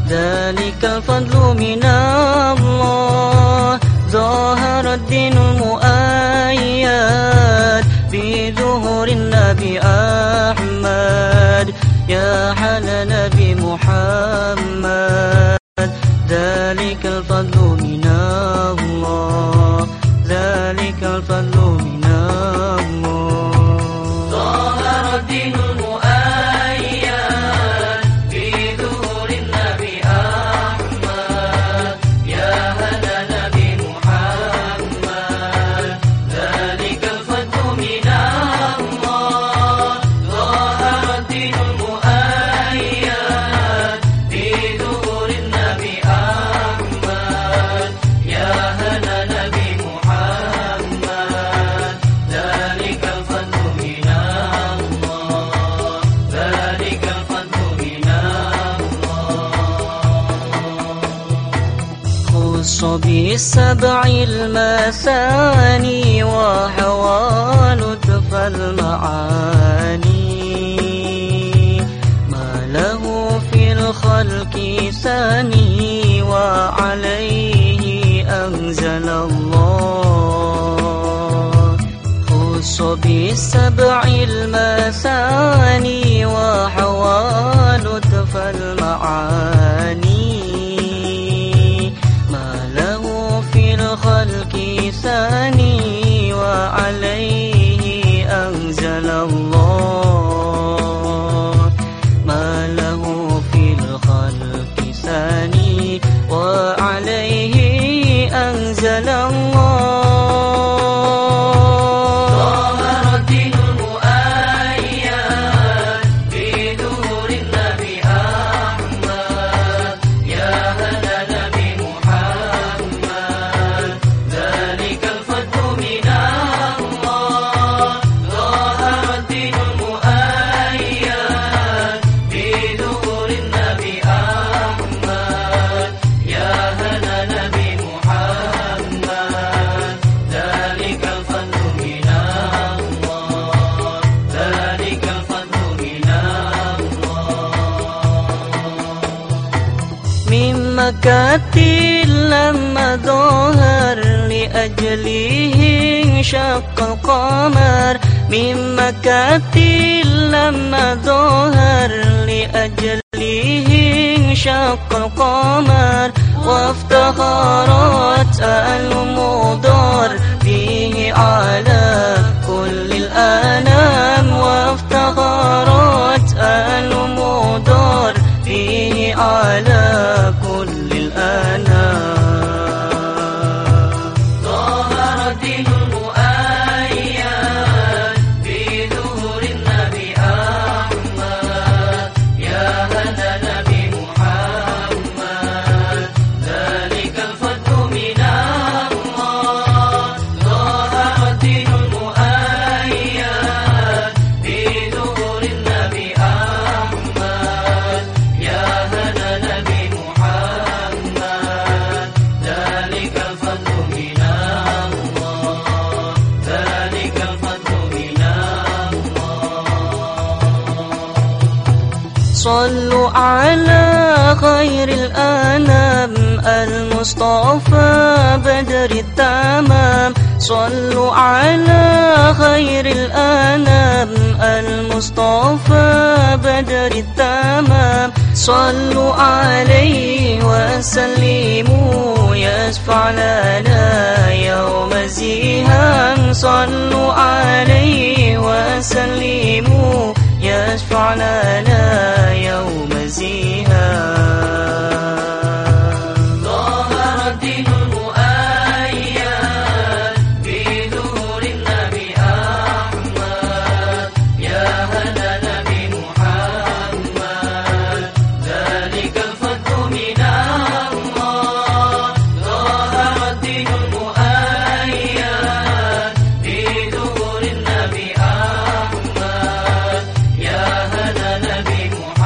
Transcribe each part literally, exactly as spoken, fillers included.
ذلك الفضل من الله ظهر الدين المؤيد بظهور النبي أحمد يا حل نبي محمد ذلك الفضل من الله ذلك الفضل من الله ظهر الدين بالسبع المثاني وحوى لطف المعاني ما له في الخلق ثاني وعليه أنزل الله خص بالسبع المثاني وحوى لطف المعاني خلق ثاني وعليه أنزل الله ما له في الخلق ثاني وعليه أنزل الله مكاتي لما ظهر لأجله انشق القمر من مكاتي لما ظهر لأجله انشق القمر وافتخرت المضر فيه على كل الأنام وافتخرت المضر فيه على كل الأنام ظهر الدين المؤيد بظهور النبي أحمد يا هدى نبي محمد ذلك الفضل من الله ظهر الدين المؤيد بظهور النبي أحمد يا هدى نبي محمد ذلك الفضل من الله ذلك الفضل من الله صلوا على خير الأنام المصطفى بدر التمام صلوا على خير الأنام المصطفى بدر التمام صلوا عليه وسلموا يشفع لنا يوم الزهام صلوا عليه وسلموا يشفع لنا يوم الزهام ظهر الدين المؤيد بظهور النبي أحمد يا هدى نبي محمد ذلك الفضل من الله ظهر الدين المؤيد بظهور النبي أحمد يا هدى نبي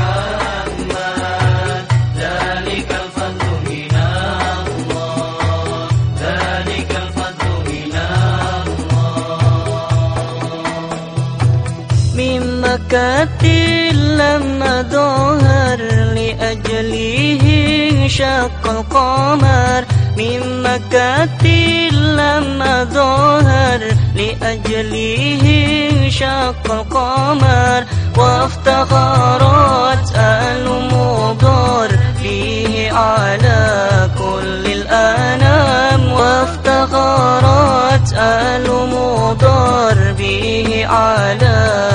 محمد ذلك الفضل من الله ذلك الفضل من الله من مكة لما ظهر لأجله انشق القمر، من مكة لما ظهر لأجله انشق القمر، وافتخرت آل مضر فيه على كل الأنام، وافتخرت آل مضر به على